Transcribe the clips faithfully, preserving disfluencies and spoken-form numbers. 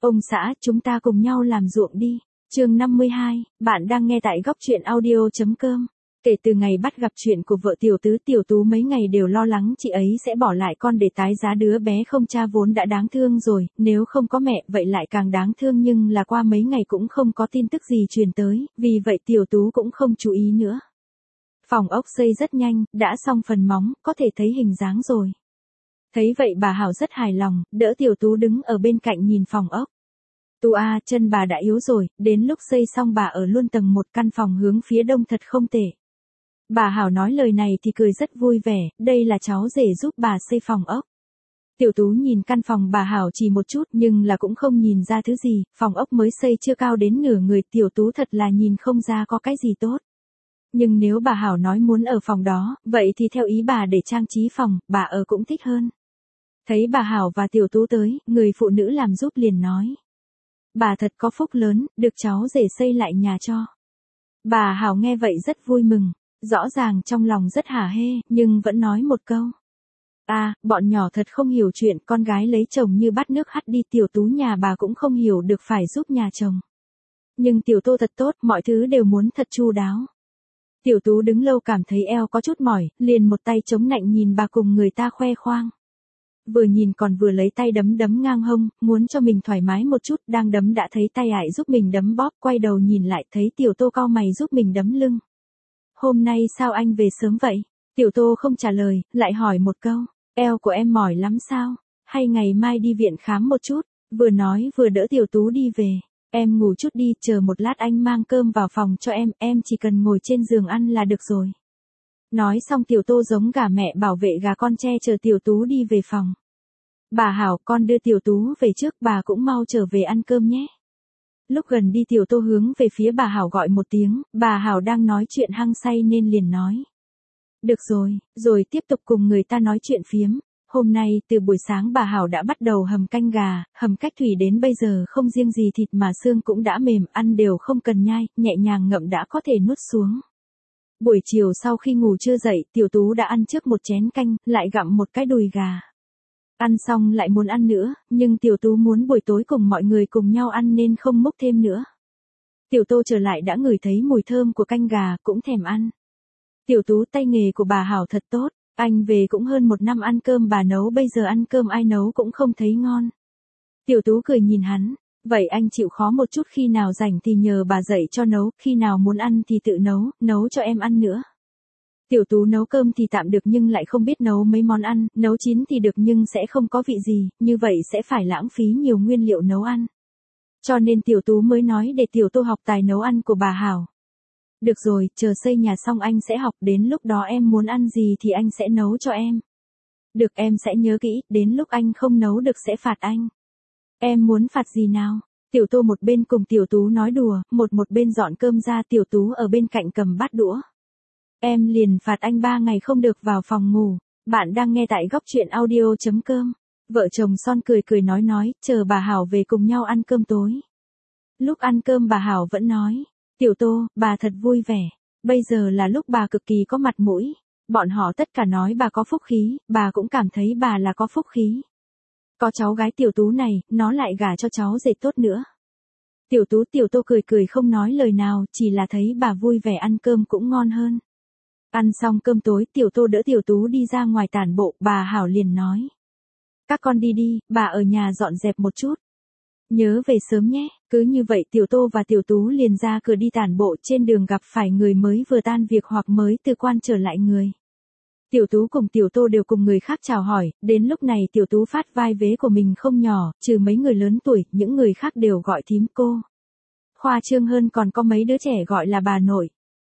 Ông xã, chúng ta cùng nhau làm ruộng đi. Chương năm mươi hai, bạn đang nghe tại góc truyện audio chấm com. Kể từ ngày bắt gặp chuyện của vợ Tiểu Tứ, Tiểu Tú mấy ngày đều lo lắng chị ấy sẽ bỏ lại con để tái giá đứa bé không cha vốn đã đáng thương rồi, nếu không có mẹ vậy lại càng đáng thương, nhưng là qua mấy ngày cũng không có tin tức gì truyền tới, vì vậy Tiểu Tú cũng không chú ý nữa. Phòng ốc xây rất nhanh, đã xong phần móng, có thể thấy hình dáng rồi. Thấy vậy bà Hảo rất hài lòng, đỡ Tiểu Tú đứng ở bên cạnh nhìn phòng ốc. Tú à, chân bà đã yếu rồi, đến lúc xây xong bà ở luôn tầng một căn phòng hướng phía đông thật không tệ. Bà Hảo nói lời này thì cười rất vui vẻ, đây là cháu rể giúp bà xây phòng ốc. Tiểu Tú nhìn căn phòng bà Hảo chỉ một chút nhưng là cũng không nhìn ra thứ gì, phòng ốc mới xây chưa cao đến nửa người, Tiểu Tú thật là nhìn không ra có cái gì tốt. Nhưng nếu bà Hảo nói muốn ở phòng đó, vậy thì theo ý bà để trang trí phòng, bà ở cũng thích hơn. Thấy bà Hảo và Tiểu Tú tới, người phụ nữ làm giúp liền nói. Bà thật có phúc lớn, được cháu rể xây lại nhà cho. Bà Hảo nghe vậy rất vui mừng, rõ ràng trong lòng rất hả hê, nhưng vẫn nói một câu. À, bọn nhỏ thật không hiểu chuyện, con gái lấy chồng như bắt nước hắt đi, Tiểu Tú nhà bà cũng không hiểu được phải giúp nhà chồng. Nhưng Tiểu Tô thật tốt, mọi thứ đều muốn thật chu đáo. Tiểu Tú đứng lâu cảm thấy eo có chút mỏi, liền một tay chống nạnh nhìn bà cùng người ta khoe khoang. Vừa nhìn còn vừa lấy tay đấm đấm ngang hông, muốn cho mình thoải mái một chút, đang đấm đã thấy tay ải giúp mình đấm bóp, quay đầu nhìn lại thấy Tiểu Tô cau mày giúp mình đấm lưng. Hôm nay sao anh về sớm vậy? Tiểu Tô không trả lời, lại hỏi một câu, eo của em mỏi lắm sao? Hay ngày mai đi viện khám một chút? Vừa nói vừa đỡ Tiểu Tú đi về. Em ngủ chút đi, chờ một lát anh mang cơm vào phòng cho em, em chỉ cần ngồi trên giường ăn là được rồi. Nói xong Tiểu Tô giống gà mẹ bảo vệ gà con che chờ Tiểu Tú đi về phòng. Bà Hảo, con đưa Tiểu Tú về trước, bà cũng mau trở về ăn cơm nhé. Lúc gần đi Tiểu Tô hướng về phía bà Hảo gọi một tiếng, bà Hảo đang nói chuyện hăng say nên liền nói. Được rồi, rồi tiếp tục cùng người ta nói chuyện phiếm. Hôm nay, từ buổi sáng bà Hảo đã bắt đầu hầm canh gà, hầm cách thủy đến bây giờ không riêng gì thịt mà xương cũng đã mềm, ăn đều không cần nhai, nhẹ nhàng ngậm đã có thể nuốt xuống. Buổi chiều sau khi ngủ trưa dậy, Tiểu Tú đã ăn trước một chén canh, lại gặm một cái đùi gà. Ăn xong lại muốn ăn nữa, nhưng Tiểu Tú muốn buổi tối cùng mọi người cùng nhau ăn nên không múc thêm nữa. Tiểu Tô trở lại đã ngửi thấy mùi thơm của canh gà, cũng thèm ăn. Tiểu Tú, tay nghề của bà Hảo thật tốt, anh về cũng hơn một năm ăn cơm bà nấu, bây giờ ăn cơm ai nấu cũng không thấy ngon. Tiểu Tú cười nhìn hắn, vậy anh chịu khó một chút, khi nào rảnh thì nhờ bà dạy cho nấu, khi nào muốn ăn thì tự nấu, nấu cho em ăn nữa. Tiểu Tú nấu cơm thì tạm được nhưng lại không biết nấu mấy món ăn, nấu chín thì được nhưng sẽ không có vị gì, như vậy sẽ phải lãng phí nhiều nguyên liệu nấu ăn. Cho nên Tiểu Tú mới nói để Tiểu Tô học tài nấu ăn của bà Hảo. Được rồi, chờ xây nhà xong anh sẽ học, đến lúc đó em muốn ăn gì thì anh sẽ nấu cho em. Được, em sẽ nhớ kỹ, đến lúc anh không nấu được sẽ phạt anh. Em muốn phạt gì nào? Tiểu Tô một bên cùng Tiểu Tú nói đùa, một một bên dọn cơm ra, Tiểu Tú ở bên cạnh cầm bát đũa. Em liền phạt anh ba ngày không được vào phòng ngủ. Bạn đang nghe tại góc truyện audio chấm com. Vợ chồng son cười cười nói nói, chờ bà Hảo về cùng nhau ăn cơm tối. Lúc ăn cơm bà Hảo vẫn nói, Tiểu Tô, bà thật vui vẻ. Bây giờ là lúc bà cực kỳ có mặt mũi. Bọn họ tất cả nói bà có phúc khí, bà cũng cảm thấy bà là có phúc khí. Có cháu gái Tiểu Tú này, nó lại gả cho cháu rể tốt nữa. Tiểu Tú, Tiểu Tô cười cười không nói lời nào, chỉ là thấy bà vui vẻ ăn cơm cũng ngon hơn. Ăn xong cơm tối, Tiểu Tô đỡ Tiểu Tú đi ra ngoài tản bộ, bà Hảo liền nói. Các con đi đi, bà ở nhà dọn dẹp một chút. Nhớ về sớm nhé. Cứ như vậy Tiểu Tô và Tiểu Tú liền ra cửa đi tản bộ, trên đường gặp phải người mới vừa tan việc hoặc mới từ quan trở lại người. Tiểu Tú cùng Tiểu Tô đều cùng người khác chào hỏi, đến lúc này Tiểu Tú phát vai vế của mình không nhỏ, trừ mấy người lớn tuổi, những người khác đều gọi thím cô. Khoa trương hơn còn có mấy đứa trẻ gọi là bà nội.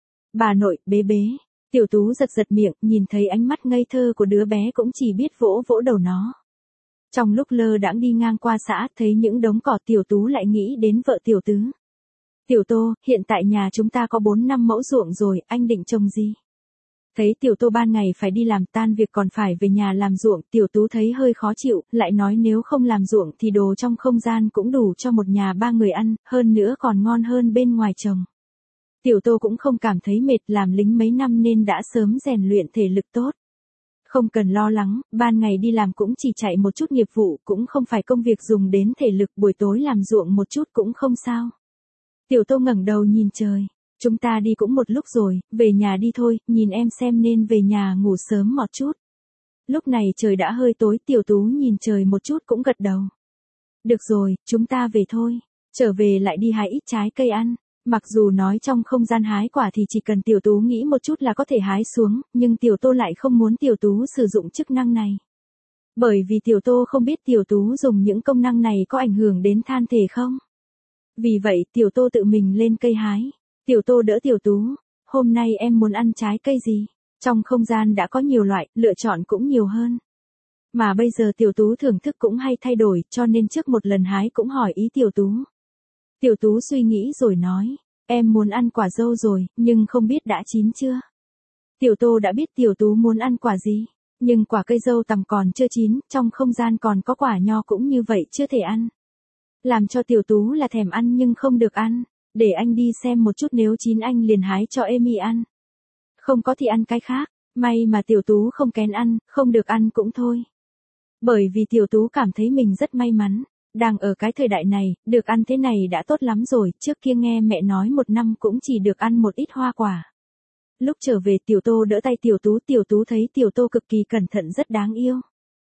Bà nội, bế bế. Tiểu Tú giật giật miệng, nhìn thấy ánh mắt ngây thơ của đứa bé cũng chỉ biết vỗ vỗ đầu nó. Trong lúc lơ đãng đi ngang qua xã, thấy những đống cỏ, Tiểu Tú lại nghĩ đến vợ Tiểu Tứ. Tiểu Tô, hiện tại nhà chúng ta có bốn năm mẫu ruộng rồi, anh định trồng gì? Thấy Tiểu Tô ban ngày phải đi làm, tan việc còn phải về nhà làm ruộng, Tiểu Tú thấy hơi khó chịu, lại nói nếu không làm ruộng thì đồ trong không gian cũng đủ cho một nhà ba người ăn, hơn nữa còn ngon hơn bên ngoài trồng. Tiểu Tô cũng không cảm thấy mệt, làm lính mấy năm nên đã sớm rèn luyện thể lực tốt. Không cần lo lắng, ban ngày đi làm cũng chỉ chạy một chút nghiệp vụ, cũng không phải công việc dùng đến thể lực, buổi tối làm ruộng một chút cũng không sao. Tiểu Tô ngẩng đầu nhìn trời, chúng ta đi cũng một lúc rồi, về nhà đi thôi, nhìn em xem nên về nhà ngủ sớm một chút. Lúc này trời đã hơi tối, Tiểu Tú nhìn trời một chút cũng gật đầu. Được rồi, chúng ta về thôi, trở về lại đi hái ít trái cây ăn. Mặc dù nói trong không gian hái quả thì chỉ cần Tiểu Tú nghĩ một chút là có thể hái xuống, nhưng Tiểu Tô lại không muốn Tiểu Tú sử dụng chức năng này. Bởi vì Tiểu Tô không biết Tiểu Tú dùng những công năng này có ảnh hưởng đến than thể không. Vì vậy Tiểu Tô tự mình lên cây hái. Tiểu Tô đỡ Tiểu Tú, hôm nay em muốn ăn trái cây gì? Trong không gian đã có nhiều loại, lựa chọn cũng nhiều hơn. Mà bây giờ Tiểu Tú thưởng thức cũng hay thay đổi, cho nên trước một lần hái cũng hỏi ý Tiểu Tú. Tiểu Tú suy nghĩ rồi nói, em muốn ăn quả dâu rồi, nhưng không biết đã chín chưa. Tiểu Tô đã biết Tiểu Tú muốn ăn quả gì, nhưng quả cây dâu tằm còn chưa chín, trong không gian còn có quả nho cũng như vậy chưa thể ăn. Làm cho Tiểu Tú là thèm ăn nhưng không được ăn, để anh đi xem một chút nếu chín anh liền hái cho Amy ăn. Không có thì ăn cái khác, may mà Tiểu Tú không kén ăn, không được ăn cũng thôi. Bởi vì Tiểu Tú cảm thấy mình rất may mắn. Đang ở cái thời đại này, được ăn thế này đã tốt lắm rồi, trước kia nghe mẹ nói một năm cũng chỉ được ăn một ít hoa quả. Lúc trở về Tiểu Tô đỡ tay Tiểu Tú, Tiểu Tú thấy Tiểu Tô cực kỳ cẩn thận rất đáng yêu.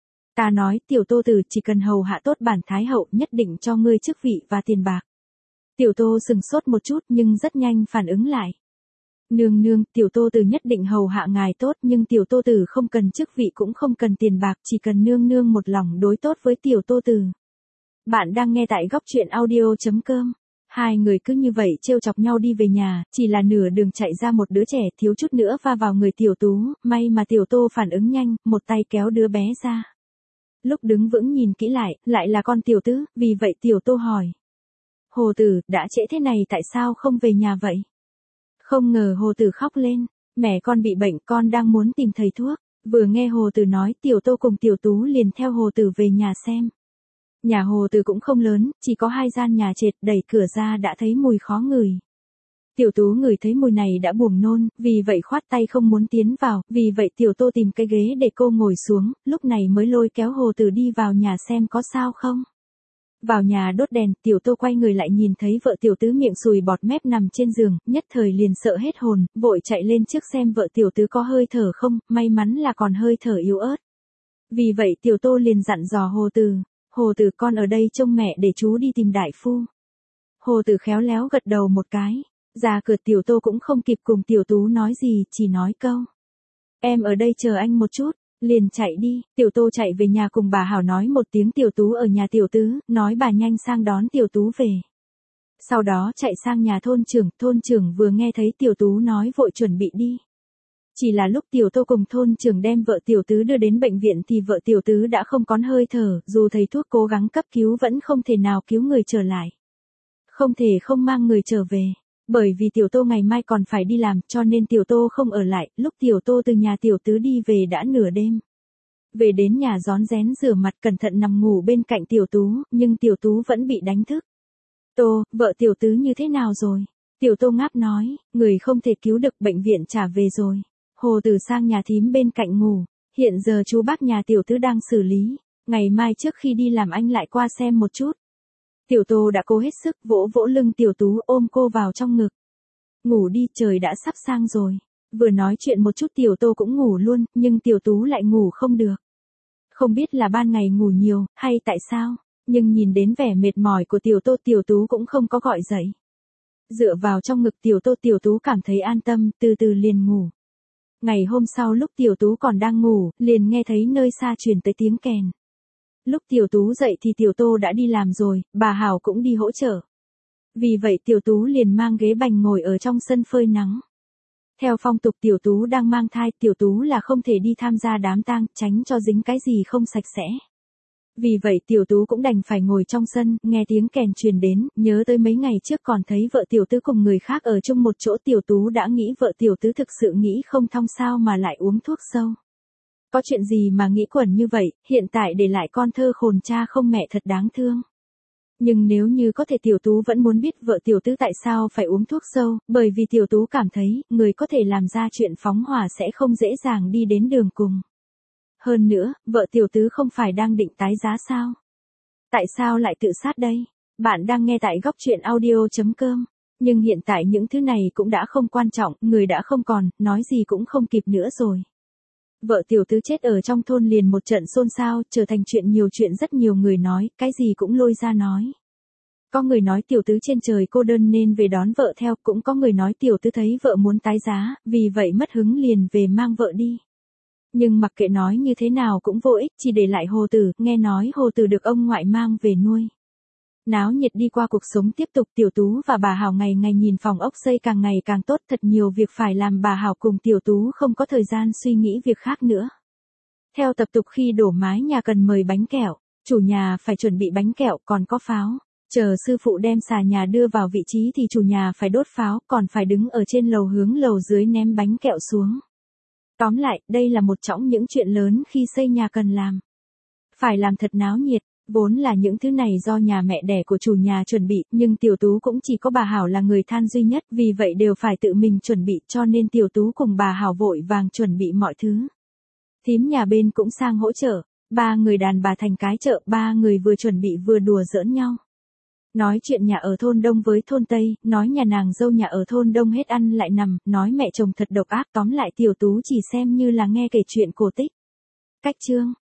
Ta nói, Tiểu Tô Tử chỉ cần hầu hạ tốt bản Thái Hậu nhất định cho ngươi chức vị và tiền bạc. Tiểu Tô sừng sốt một chút nhưng rất nhanh phản ứng lại. Nương nương, Tiểu Tô Tử nhất định hầu hạ ngài tốt nhưng Tiểu Tô Tử không cần chức vị cũng không cần tiền bạc, chỉ cần nương nương một lòng đối tốt với Tiểu Tô Tử. Bạn đang nghe tại góc truyện audio chấm com. Hai người cứ như vậy trêu chọc nhau đi về nhà, chỉ là nửa đường chạy ra một đứa trẻ thiếu chút nữa va vào người Tiểu Tú, may mà Tiểu Tô phản ứng nhanh, một tay kéo đứa bé ra. Lúc đứng vững nhìn kỹ lại, lại là con Tiểu Tứ, vì vậy Tiểu Tô hỏi. Hồ Tử, đã trễ thế này tại sao không về nhà vậy? Không ngờ Hồ Tử khóc lên, mẹ con bị bệnh, con đang muốn tìm thầy thuốc. Vừa nghe Hồ Tử nói, Tiểu Tô cùng Tiểu Tú liền theo Hồ Tử về nhà xem. Nhà Hồ Tử cũng không lớn, chỉ có hai gian nhà trệt, đẩy cửa ra đã thấy mùi khó ngửi. Tiểu Tú ngửi thấy mùi này đã buồn nôn, vì vậy khoát tay không muốn tiến vào, vì vậy Tiểu Tô tìm cái ghế để cô ngồi xuống, lúc này mới lôi kéo Hồ Tử đi vào nhà xem có sao không. Vào nhà đốt đèn, Tiểu Tô quay người lại nhìn thấy vợ Tiểu Tứ miệng sùi bọt mép nằm trên giường, nhất thời liền sợ hết hồn, vội chạy lên trước xem vợ Tiểu Tứ có hơi thở không, may mắn là còn hơi thở yếu ớt. Vì vậy Tiểu Tô liền dặn dò Hồ Tử. Hồ Tử, con ở đây trông mẹ để chú đi tìm đại phu. Hồ Tử khéo léo gật đầu một cái. Ra cửa Tiểu Tô cũng không kịp cùng Tiểu Tú nói gì, chỉ nói câu. Em ở đây chờ anh một chút, liền chạy đi. Tiểu Tô chạy về nhà cùng bà Hảo nói một tiếng Tiểu Tú ở nhà Tiểu Tứ, nói bà nhanh sang đón Tiểu Tú về. Sau đó chạy sang nhà thôn trưởng, thôn trưởng vừa nghe thấy Tiểu Tú nói vội chuẩn bị đi. Chỉ là lúc Tiểu Tô cùng thôn trưởng đem vợ Tiểu Tứ đưa đến bệnh viện thì vợ Tiểu Tứ đã không còn hơi thở, dù thầy thuốc cố gắng cấp cứu vẫn không thể nào cứu người trở lại. Không thể không mang người trở về, bởi vì Tiểu Tô ngày mai còn phải đi làm cho nên Tiểu Tô không ở lại, lúc Tiểu Tô từ nhà Tiểu Tứ đi về đã nửa đêm. Về đến nhà rón rén rửa mặt cẩn thận nằm ngủ bên cạnh Tiểu Tú, nhưng Tiểu Tú vẫn bị đánh thức. Tô, vợ Tiểu Tứ như thế nào rồi? Tiểu Tô ngáp nói, người không thể cứu được, bệnh viện trả về rồi. Hồ Tử sang nhà thím bên cạnh ngủ, hiện giờ chú bác nhà Tiểu Tứ đang xử lý, ngày mai trước khi đi làm anh lại qua xem một chút. Tiểu Tô đã cố hết sức vỗ vỗ lưng Tiểu Tú ôm cô vào trong ngực. Ngủ đi, trời đã sắp sang rồi. Vừa nói chuyện một chút Tiểu Tô cũng ngủ luôn, nhưng Tiểu Tú lại ngủ không được. Không biết là ban ngày ngủ nhiều, hay tại sao, nhưng nhìn đến vẻ mệt mỏi của Tiểu Tô Tiểu Tú cũng không có gọi dậy. Dựa vào trong ngực Tiểu Tô Tiểu Tú cảm thấy an tâm, từ từ liền ngủ. Ngày hôm sau lúc Tiểu Tú còn đang ngủ, liền nghe thấy nơi xa truyền tới tiếng kèn. Lúc Tiểu Tú dậy thì Tiểu Tô đã đi làm rồi, bà Hảo cũng đi hỗ trợ. Vì vậy Tiểu Tú liền mang ghế bành ngồi ở trong sân phơi nắng. Theo phong tục Tiểu Tú đang mang thai, Tiểu Tú là không thể đi tham gia đám tang, tránh cho dính cái gì không sạch sẽ. Vì vậy Tiểu Tú cũng đành phải ngồi trong sân, nghe tiếng kèn truyền đến, nhớ tới mấy ngày trước còn thấy vợ Tiểu Tứ cùng người khác ở chung một chỗ, Tiểu Tú đã nghĩ vợ Tiểu Tứ thực sự nghĩ không thông sao mà lại uống thuốc sâu. Có chuyện gì mà nghĩ quẩn như vậy, hiện tại để lại con thơ khồn cha không mẹ thật đáng thương. Nhưng nếu như có thể Tiểu Tú vẫn muốn biết vợ Tiểu Tứ tại sao phải uống thuốc sâu, bởi vì Tiểu Tú cảm thấy, người có thể làm ra chuyện phóng hỏa sẽ không dễ dàng đi đến đường cùng. Hơn nữa, vợ tiểu tứ không phải đang định tái giá sao? Tại sao lại tự sát đây? Bạn đang nghe tại góc truyện audio.com. Nhưng hiện tại những thứ này cũng đã không quan trọng, người đã không còn, nói gì cũng không kịp nữa rồi. Vợ tiểu tứ chết ở trong thôn liền một trận xôn xao, trở thành chuyện nhiều chuyện rất nhiều người nói, cái gì cũng lôi ra nói. Có người nói tiểu tứ trên trời cô đơn nên về đón vợ theo, cũng có người nói tiểu tứ thấy vợ muốn tái giá, vì vậy mất hứng liền về mang vợ đi. Nhưng mặc kệ nói như thế nào cũng vô ích, chỉ để lại Hồ Tử, nghe nói Hồ Tử được ông ngoại mang về nuôi. Náo nhiệt đi qua cuộc sống tiếp tục, Tiểu Tú và bà Hảo ngày ngày nhìn phòng ốc xây càng ngày càng tốt, thật nhiều việc phải làm, bà Hảo cùng Tiểu Tú không có thời gian suy nghĩ việc khác nữa. Theo tập tục khi đổ mái nhà cần mời bánh kẹo, chủ nhà phải chuẩn bị bánh kẹo, còn có pháo. Chờ sư phụ đem xà nhà đưa vào vị trí thì chủ nhà phải đốt pháo, còn phải đứng ở trên lầu hướng lầu dưới ném bánh kẹo xuống. Tóm lại, đây là một trong những chuyện lớn khi xây nhà cần làm. Phải làm thật náo nhiệt, vốn là những thứ này do nhà mẹ đẻ của chủ nhà chuẩn bị, nhưng Tiểu Tú cũng chỉ có bà Hảo là người than duy nhất, vì vậy đều phải tự mình chuẩn bị, cho nên Tiểu Tú cùng bà Hảo vội vàng chuẩn bị mọi thứ. Thím nhà bên cũng sang hỗ trợ, ba người đàn bà thành cái chợ, ba người vừa chuẩn bị vừa đùa giỡn nhau. Nói chuyện nhà ở thôn Đông với thôn Tây, nói nhà nàng dâu nhà ở thôn Đông hết ăn lại nằm, nói mẹ chồng thật độc ác, tóm lại Tiểu Tú chỉ xem như là nghe kể chuyện cổ tích. Cách chương